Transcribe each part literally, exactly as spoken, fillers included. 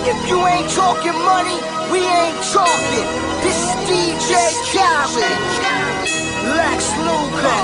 If you ain't talking money, we ain't talking. This is D J Khaled, Lex Luger.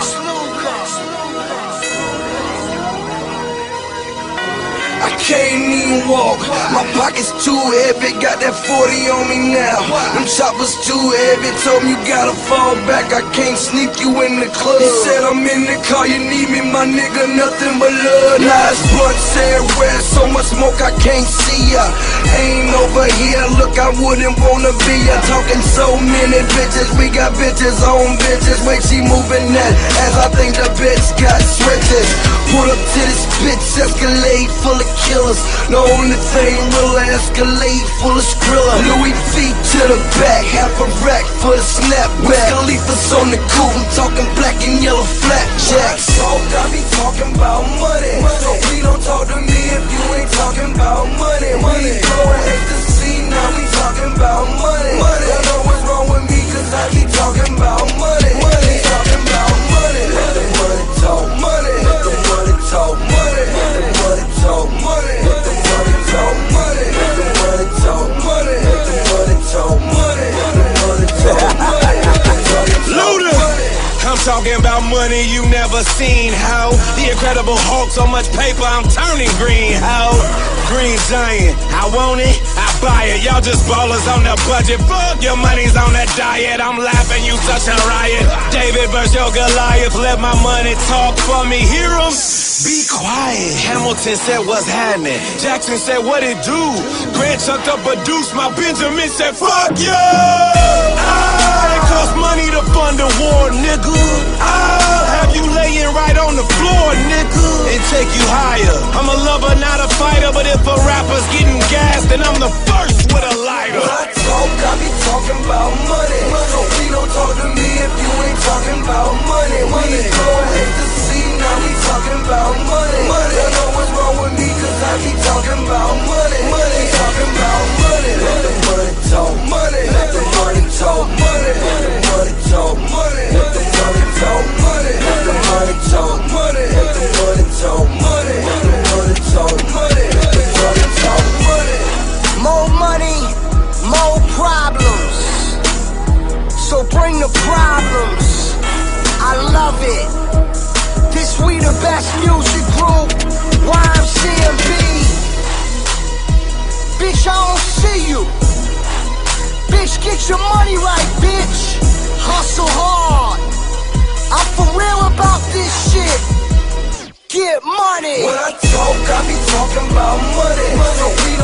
I can't even walk, my pockets too heavy, got that forty on me now. Them choppers too heavy, told me you gotta fall back, I can't sneak you in the club. He said I'm in the car, you need me, my nigga, nothing but love. Nice blunts everywhere, so much smoke I can't see ya. Ain't over here, look, I wouldn't wanna be ya. Talking so many bitches, we got bitches on bitches. Wait, she moving that as I think the bitch got switches. Pull up to this bitch, Escalade full of killers. The only thing real Escalade full of Skrilla. Louis feet to the back, half a rack for the snapback. Khalifa's on the coupe, I'm talking black and yellow flapjacks. Talk, I be talking about money. So we don't talk to me if you ain't talking about money. Money blowing ecstasy, now we talking about money. Money, don't know what's wrong with me, cause I be talking about money. Money, talking about money. Let the money talk money. Let the money talk money. Let the money talk money. Let the money talk money. Let the money talk money. Let the money talk money. Let the money talk money. Luda! I'm talking about money you never seen, how the Incredible Hulk, so much paper I'm turning green, how Green Giant, I want it, I buy it. Y'all just ballers on the budget, fuck your money's on that diet. I'm laughing, you such a riot. David versus your Goliath, let my money talk for me. Hear 'em? Be quiet. Hamilton said what's happening. Jackson said what it do. Grant chucked up a deuce, my Benjamin said fuck you. Ah, it costs money to fund a war, nigga. I'll have you laying right on the floor, nigga, and take you higher. I'm a lover, not a fighter, but if a rapper's getting gas, then I'm the first with a lighter. When I talk, I be talking about money. So we don't talk to me if you ain't talking about money. Money blowing ecstasy, now we talking about money. Money, don't know what's wrong with me, cause I be talking about money. Money, talking about money. Let the money talk money. Let the money talk money. Let the money talk money. Let the money talk money. Let the money talk money. Let the money talk money. Let the money talk money. Let the money talk money. More money, more problems. So bring the problems. I love it. This we the best music group. Y M C M B. Bitch, I don't see you. Bitch, get your money right, bitch. Hustle hard. I'm for real about this shit. Get money. When I talk, I be talking about money. So we